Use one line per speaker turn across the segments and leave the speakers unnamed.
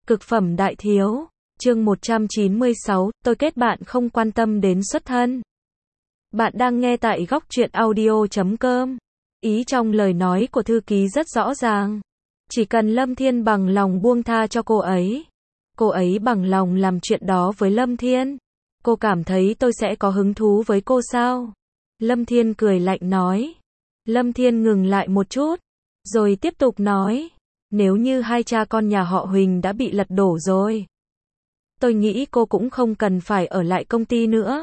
Cực phẩm đại thiếu, chương 196, tôi kết bạn không quan tâm đến xuất thân. Bạn đang nghe tại góc truyện audio.com. Ý trong lời nói của thư ký rất rõ ràng. Chỉ cần Lâm Thiên bằng lòng buông tha cho cô ấy bằng lòng làm chuyện đó với Lâm Thiên. Cô cảm thấy tôi sẽ có hứng thú với cô sao? Lâm Thiên cười lạnh nói. Lâm Thiên ngừng lại một chút, rồi tiếp tục nói. Nếu như hai cha con nhà họ Huỳnh đã bị lật đổ rồi, tôi nghĩ cô cũng không cần phải ở lại công ty nữa.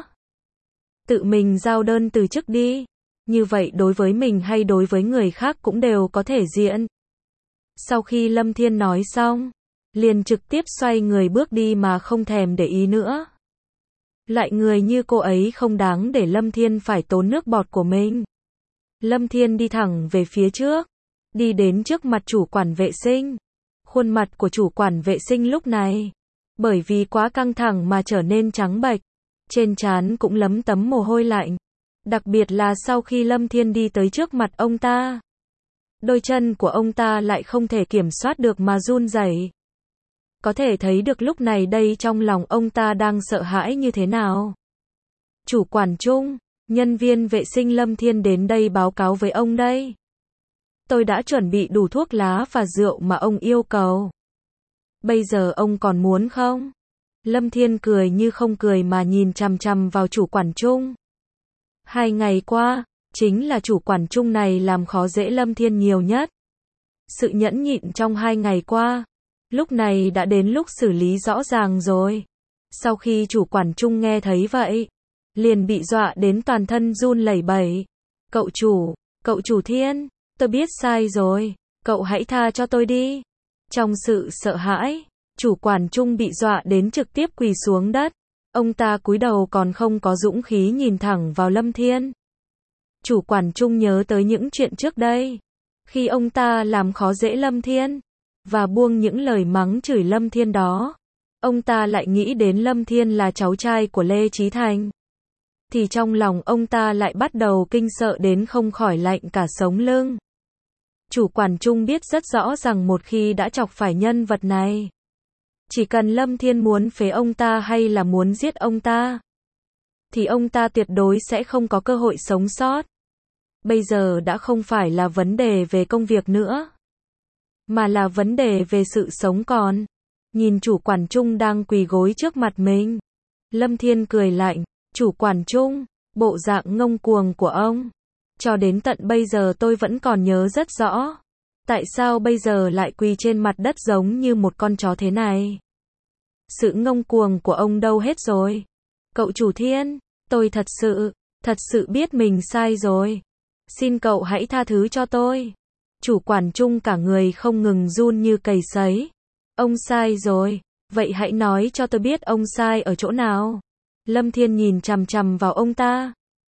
Tự mình giao đơn từ chức đi. Như vậy đối với mình hay đối với người khác cũng đều có thể diện. Sau khi Lâm Thiên nói xong, liền trực tiếp xoay người bước đi mà không thèm để ý nữa. Lại người như cô ấy không đáng để Lâm Thiên phải tốn nước bọt của mình. Lâm Thiên đi thẳng về phía trước, đi đến trước mặt chủ quản vệ sinh. Khuôn mặt của chủ quản vệ sinh lúc này, bởi vì quá căng thẳng mà trở nên trắng bệch, trên trán cũng lấm tấm mồ hôi lạnh. Đặc biệt là sau khi Lâm Thiên đi tới trước mặt ông ta, đôi chân của ông ta lại không thể kiểm soát được mà run rẩy. Có thể thấy được lúc này đây trong lòng ông ta đang sợ hãi như thế nào. Chủ quản Trung, nhân viên vệ sinh Lâm Thiên đến đây báo cáo với ông đây. Tôi đã chuẩn bị đủ thuốc lá và rượu mà ông yêu cầu. Bây giờ ông còn muốn không? Lâm Thiên cười như không cười mà nhìn chằm chằm vào chủ quản Trung. 2 ngày qua, chính là chủ quản Trung này làm khó dễ Lâm Thiên nhiều nhất. Sự nhẫn nhịn trong 2 ngày qua, lúc này đã đến lúc xử lý rõ ràng rồi. Sau khi chủ quản Trung nghe thấy vậy, liền bị dọa đến toàn thân run lẩy bẩy. Cậu chủ Thiên, tôi biết sai rồi, cậu hãy tha cho tôi đi. Trong sự sợ hãi, chủ quản Trung bị dọa đến trực tiếp quỳ xuống đất. Ông ta cúi đầu còn không có dũng khí nhìn thẳng vào Lâm Thiên. Chủ quản Trung nhớ tới những chuyện trước đây, khi ông ta làm khó dễ Lâm Thiên, và buông những lời mắng chửi Lâm Thiên đó. Ông ta lại nghĩ đến Lâm Thiên là cháu trai của Lê Chí Thành. Thì trong lòng ông ta lại bắt đầu kinh sợ đến không khỏi lạnh cả sống lưng. Chủ quản Trung biết rất rõ rằng một khi đã chọc phải nhân vật này, chỉ cần Lâm Thiên muốn phế ông ta hay là muốn giết ông ta, thì ông ta tuyệt đối sẽ không có cơ hội sống sót. Bây giờ đã không phải là vấn đề về công việc nữa, mà là vấn đề về sự sống còn. Nhìn chủ quản Trung đang quỳ gối trước mặt mình, Lâm Thiên cười lạnh. Chủ quản Trung, bộ dạng ngông cuồng của ông, cho đến tận bây giờ tôi vẫn còn nhớ rất rõ. Tại sao bây giờ lại quỳ trên mặt đất giống như một con chó thế này? Sự ngông cuồng của ông đâu hết rồi? Cậu chủ Thiên, tôi thật sự biết mình sai rồi. Xin cậu hãy tha thứ cho tôi. Chủ quản Trung cả người không ngừng run như cầy sấy. Ông sai rồi, vậy hãy nói cho tôi biết ông sai ở chỗ nào. Lâm Thiên nhìn chằm chằm vào ông ta.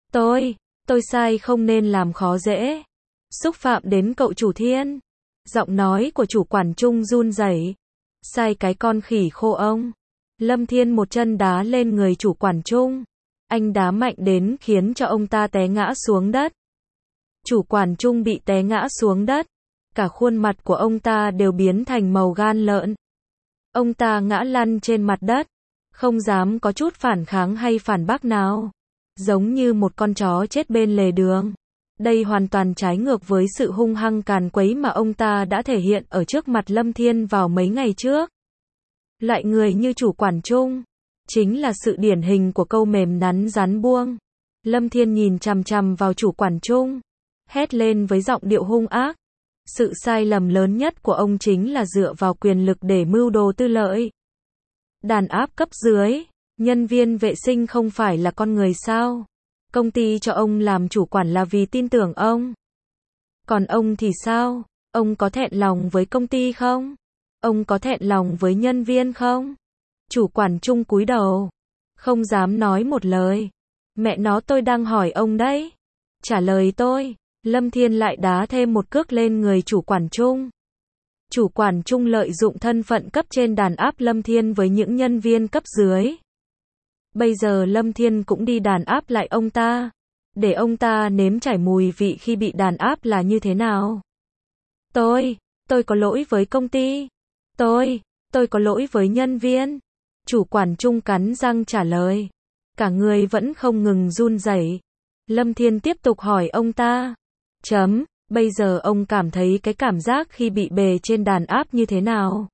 Tôi sai không nên làm khó dễ, xúc phạm đến cậu chủ Thiên. Giọng nói của chủ quản Trung run rẩy. Sai cái con khỉ khô ông. Lâm Thiên một chân đá lên người chủ quản Trung. Anh đá mạnh đến khiến cho ông ta té ngã xuống đất. Chủ quản Trung bị té ngã xuống đất, cả khuôn mặt của ông ta đều biến thành màu gan lợn. Ông ta ngã lăn trên mặt đất, không dám có chút phản kháng hay phản bác nào, giống như một con chó chết bên lề đường. Đây hoàn toàn trái ngược với sự hung hăng càn quấy mà ông ta đã thể hiện ở trước mặt Lâm Thiên vào mấy ngày trước. Loại người như chủ quản Trung, chính là sự điển hình của câu mềm nắn rắn buông. Lâm Thiên nhìn chằm chằm vào chủ quản Trung, hét lên với giọng điệu hung ác. Sự sai lầm lớn nhất của ông chính là dựa vào quyền lực để mưu đồ tư lợi. Đàn áp cấp dưới, nhân viên vệ sinh không phải là con người sao? Công ty cho ông làm chủ quản là vì tin tưởng ông. Còn ông thì sao? Ông có thẹn lòng với công ty không? Ông có thẹn lòng với nhân viên không? Chủ quản Trung cúi đầu, không dám nói một lời. Mẹ nó, tôi đang hỏi ông đấy. Trả lời tôi. Lâm Thiên lại đá thêm một cước lên người chủ quản Trung. Chủ quản Trung lợi dụng thân phận cấp trên đàn áp Lâm Thiên với những nhân viên cấp dưới. Bây giờ Lâm Thiên cũng đi đàn áp lại ông ta, để ông ta nếm trải mùi vị khi bị đàn áp là như thế nào. Tôi có lỗi với công ty. Tôi Tôi có lỗi với nhân viên. Chủ quản Chung cắn răng trả lời. Cả người vẫn không ngừng run rẩy. Lâm Thiên tiếp tục hỏi ông ta. Bây giờ ông cảm thấy cái cảm giác khi bị bề trên đàn áp như thế nào?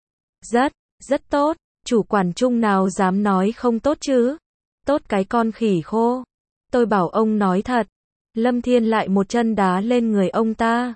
Rất tốt. Chủ quản Chung nào dám nói không tốt chứ? Tốt cái con khỉ khô. Tôi bảo ông nói thật. Lâm Thiên lại một chân đá lên người ông ta.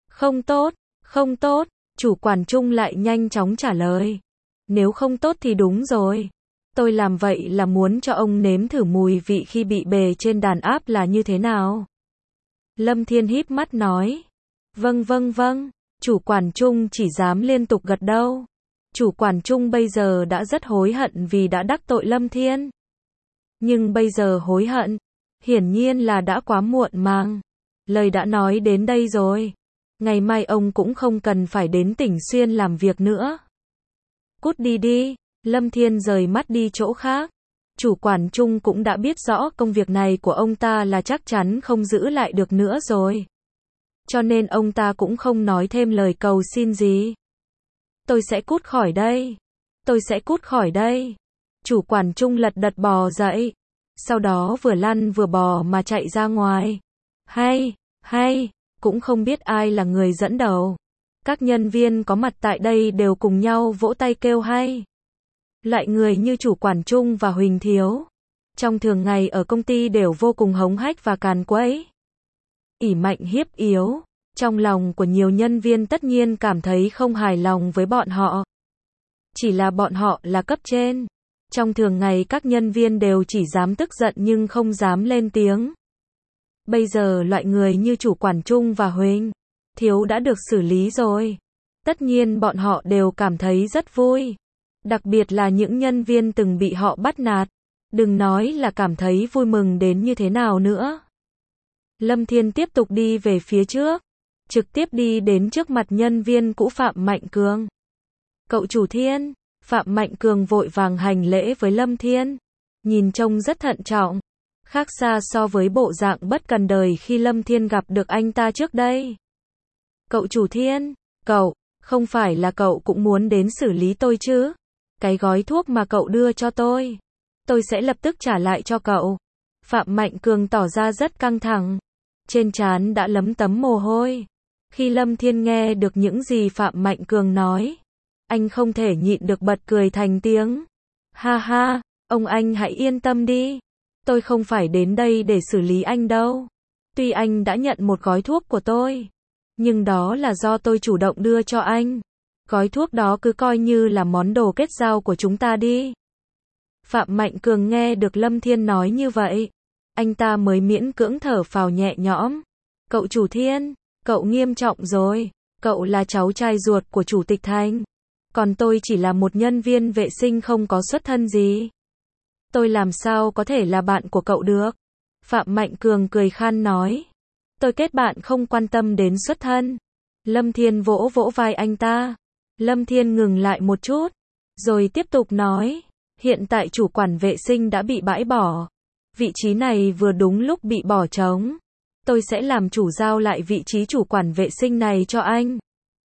Không tốt. Chủ quản Chung lại nhanh chóng trả lời. Nếu không tốt thì đúng rồi. Tôi làm vậy là muốn cho ông nếm thử mùi vị khi bị bề trên đàn áp là như thế nào. Lâm Thiên híp mắt nói. Vâng. Chủ quản Chung chỉ dám liên tục gật đầu. Chủ quản Chung bây giờ đã rất hối hận vì đã đắc tội Lâm Thiên. Nhưng bây giờ hối hận, hiển nhiên là đã quá muộn màng. Lời đã nói đến đây rồi. Ngày mai ông cũng không cần phải đến Tỉnh Xuyên làm việc nữa. Cút đi. Lâm Thiên rời mắt đi chỗ khác. Chủ quản Chung cũng đã biết rõ công việc này của ông ta là chắc chắn không giữ lại được nữa rồi. Cho nên ông ta cũng không nói thêm lời cầu xin gì. Tôi sẽ cút khỏi đây. Chủ quản Chung lật đật bò dậy. Sau đó vừa lăn vừa bò mà chạy ra ngoài. Hay, cũng không biết ai là người dẫn đầu. Các nhân viên có mặt tại đây đều cùng nhau vỗ tay kêu hay. Loại người như chủ quản Chung và Huỳnh Thiếu, trong thường ngày ở công ty đều vô cùng hống hách và càn quấy. Ỷ mạnh hiếp yếu, trong lòng của nhiều nhân viên tất nhiên cảm thấy không hài lòng với bọn họ. Chỉ là bọn họ là cấp trên. Trong thường ngày các nhân viên đều chỉ dám tức giận nhưng không dám lên tiếng. Bây giờ loại người như chủ quản Chung và Huỳnh Thiếu đã được xử lý rồi. Tất nhiên bọn họ đều cảm thấy rất vui. Đặc biệt là những nhân viên từng bị họ bắt nạt. Đừng nói là cảm thấy vui mừng đến như thế nào nữa. Lâm Thiên tiếp tục đi về phía trước. Trực tiếp đi đến trước mặt nhân viên cũ Phạm Mạnh Cường. Cậu chủ Thiên. Phạm Mạnh Cường vội vàng hành lễ với Lâm Thiên. Nhìn trông rất thận trọng. Khác xa so với bộ dạng bất cần đời khi Lâm Thiên gặp được anh ta trước đây. Cậu chủ Thiên, không phải là cậu cũng muốn đến xử lý tôi chứ? Cái gói thuốc mà cậu đưa cho tôi sẽ lập tức trả lại cho cậu. Phạm Mạnh Cường tỏ ra rất căng thẳng. Trên trán đã lấm tấm mồ hôi. Khi Lâm Thiên nghe được những gì Phạm Mạnh Cường nói, anh không thể nhịn được bật cười thành tiếng. Ha, ông anh hãy yên tâm đi. Tôi không phải đến đây để xử lý anh đâu. Tuy anh đã nhận một gói thuốc của tôi, nhưng đó là do tôi chủ động đưa cho anh. Gói thuốc đó cứ coi như là món đồ kết giao của chúng ta đi. Phạm Mạnh Cường nghe được Lâm Thiên nói như vậy, anh ta mới miễn cưỡng thở phào nhẹ nhõm. Cậu chủ Thiên, cậu nghiêm trọng rồi. Cậu là cháu trai ruột của chủ tịch Thành. Còn tôi chỉ là một nhân viên vệ sinh không có xuất thân gì. Tôi làm sao có thể là bạn của cậu được? Phạm Mạnh Cường cười khan nói. Tôi kết bạn không quan tâm đến xuất thân. Lâm Thiên vỗ vai anh ta. Lâm Thiên ngừng lại một chút, rồi tiếp tục nói. Hiện tại chủ quản vệ sinh đã bị bãi bỏ. Vị trí này vừa đúng lúc bị bỏ trống. Tôi sẽ làm chủ giao lại vị trí chủ quản vệ sinh này cho anh.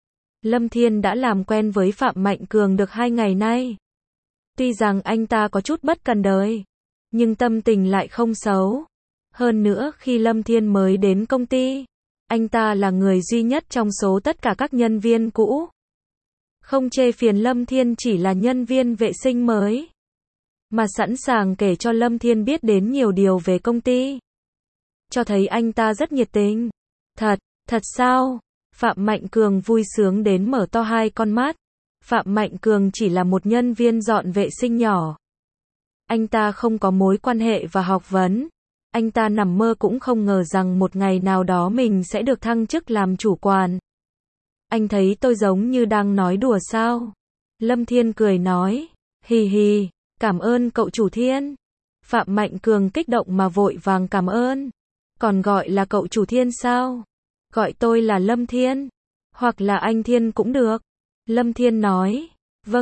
Lâm Thiên đã làm quen với Phạm Mạnh Cường được 2 ngày nay. Tuy rằng anh ta có chút bất cần đời, nhưng tâm tình lại không xấu. Hơn nữa khi Lâm Thiên mới đến công ty, anh ta là người duy nhất trong số tất cả các nhân viên cũ không chê phiền Lâm Thiên chỉ là nhân viên vệ sinh mới, mà sẵn sàng kể cho Lâm Thiên biết đến nhiều điều về công ty. Cho thấy anh ta rất nhiệt tình. Thật sao? Phạm Mạnh Cường vui sướng đến mở to 2 con mắt. Phạm Mạnh Cường chỉ là một nhân viên dọn vệ sinh nhỏ. Anh ta không có mối quan hệ và học vấn. Anh ta nằm mơ cũng không ngờ rằng một ngày nào đó mình sẽ được thăng chức làm chủ quản. Anh thấy tôi giống như đang nói đùa sao? Lâm Thiên cười nói. Hì, cảm ơn cậu chủ Thiên. Phạm Mạnh Cường kích động mà vội vàng cảm ơn. Còn gọi là cậu chủ Thiên sao? Gọi tôi là Lâm Thiên. Hoặc là anh Thiên cũng được. Lâm Thiên nói.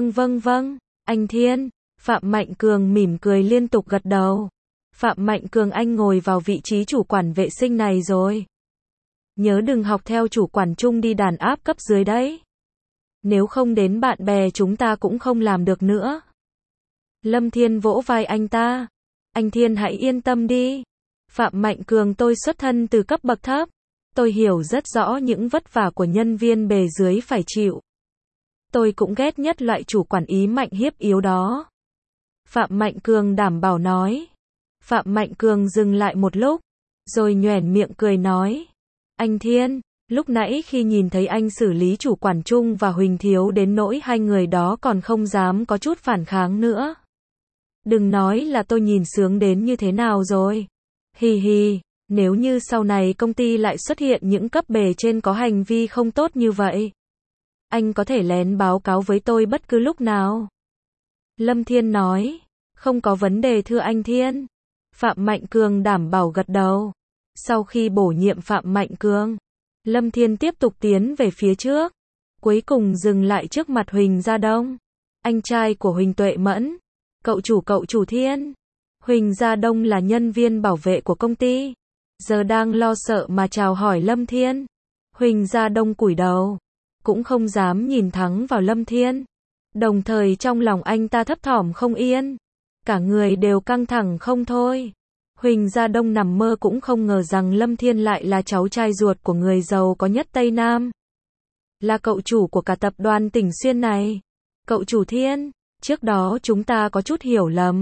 Vâng, anh Thiên. Phạm Mạnh Cường mỉm cười liên tục gật đầu. Phạm Mạnh Cường anh ngồi vào vị trí chủ quản vệ sinh này rồi. Nhớ đừng học theo chủ quản Chung đi đàn áp cấp dưới đấy. nếu không đến bạn bè chúng ta cũng không làm được nữa. Lâm Thiên vỗ vai anh ta. Anh Thiên hãy yên tâm đi. Phạm Mạnh Cường tôi xuất thân từ cấp bậc thấp. Tôi hiểu rất rõ những vất vả của nhân viên bề dưới phải chịu. Tôi cũng ghét nhất loại chủ quản ý mạnh hiếp yếu đó. Phạm Mạnh Cường đảm bảo nói. Phạm Mạnh Cường dừng lại một lúc, rồi nhoẻn miệng cười nói. Anh Thiên, lúc nãy khi nhìn thấy anh xử lý chủ quản Trung và Huỳnh Thiếu đến nỗi hai người đó còn không dám có chút phản kháng nữa. Đừng nói là tôi nhìn sướng đến như thế nào rồi. Hì hì, nếu như sau này công ty lại xuất hiện những cấp bề trên có hành vi không tốt như vậy, anh có thể lén báo cáo với tôi bất cứ lúc nào. Lâm Thiên nói, không có vấn đề thưa anh Thiên. Phạm Mạnh Cường đảm bảo gật đầu. Sau khi bổ nhiệm Phạm Mạnh Cường, Lâm Thiên tiếp tục tiến về phía trước, cuối cùng dừng lại trước mặt Huỳnh Gia Đông, anh trai của Huỳnh Tuệ Mẫn. Cậu chủ Thiên. Huỳnh Gia Đông là nhân viên bảo vệ của công ty, giờ đang lo sợ mà chào hỏi Lâm Thiên. Huỳnh Gia Đông cúi đầu, cũng không dám nhìn thẳng vào Lâm Thiên. Đồng thời trong lòng anh ta thấp thỏm không yên, cả người đều căng thẳng không thôi. Huỳnh Gia Đông nằm mơ cũng không ngờ rằng Lâm Thiên lại là cháu trai ruột của người giàu có nhất Tây Nam, là cậu chủ của cả tập đoàn Tỉnh Xuyên này. Cậu chủ Thiên, trước đó chúng ta có chút hiểu lầm.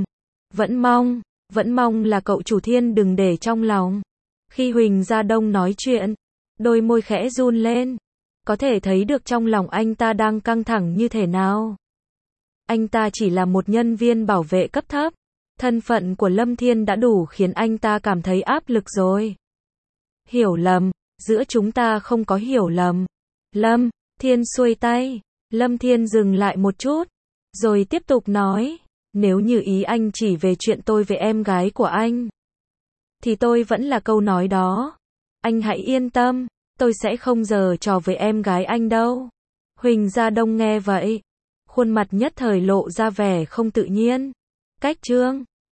Vẫn mong là cậu chủ Thiên đừng để trong lòng. Khi Huỳnh Gia Đông nói chuyện, đôi môi khẽ run lên, có thể thấy được trong lòng anh ta đang căng thẳng như thế nào. Anh ta chỉ là một nhân viên bảo vệ cấp thấp, thân phận của Lâm Thiên đã đủ khiến anh ta cảm thấy áp lực rồi. Hiểu lầm, giữa chúng ta không có hiểu lầm. Lâm Thiên xuôi tay, Lâm Thiên dừng lại một chút, rồi tiếp tục nói, nếu như ý anh chỉ về chuyện tôi với em gái của anh, thì tôi vẫn là câu nói đó. Anh hãy yên tâm, tôi sẽ không giở trò với em gái anh đâu. Huỳnh Gia Đông nghe vậy, khuôn mặt nhất thời lộ ra vẻ không tự nhiên. Cách chương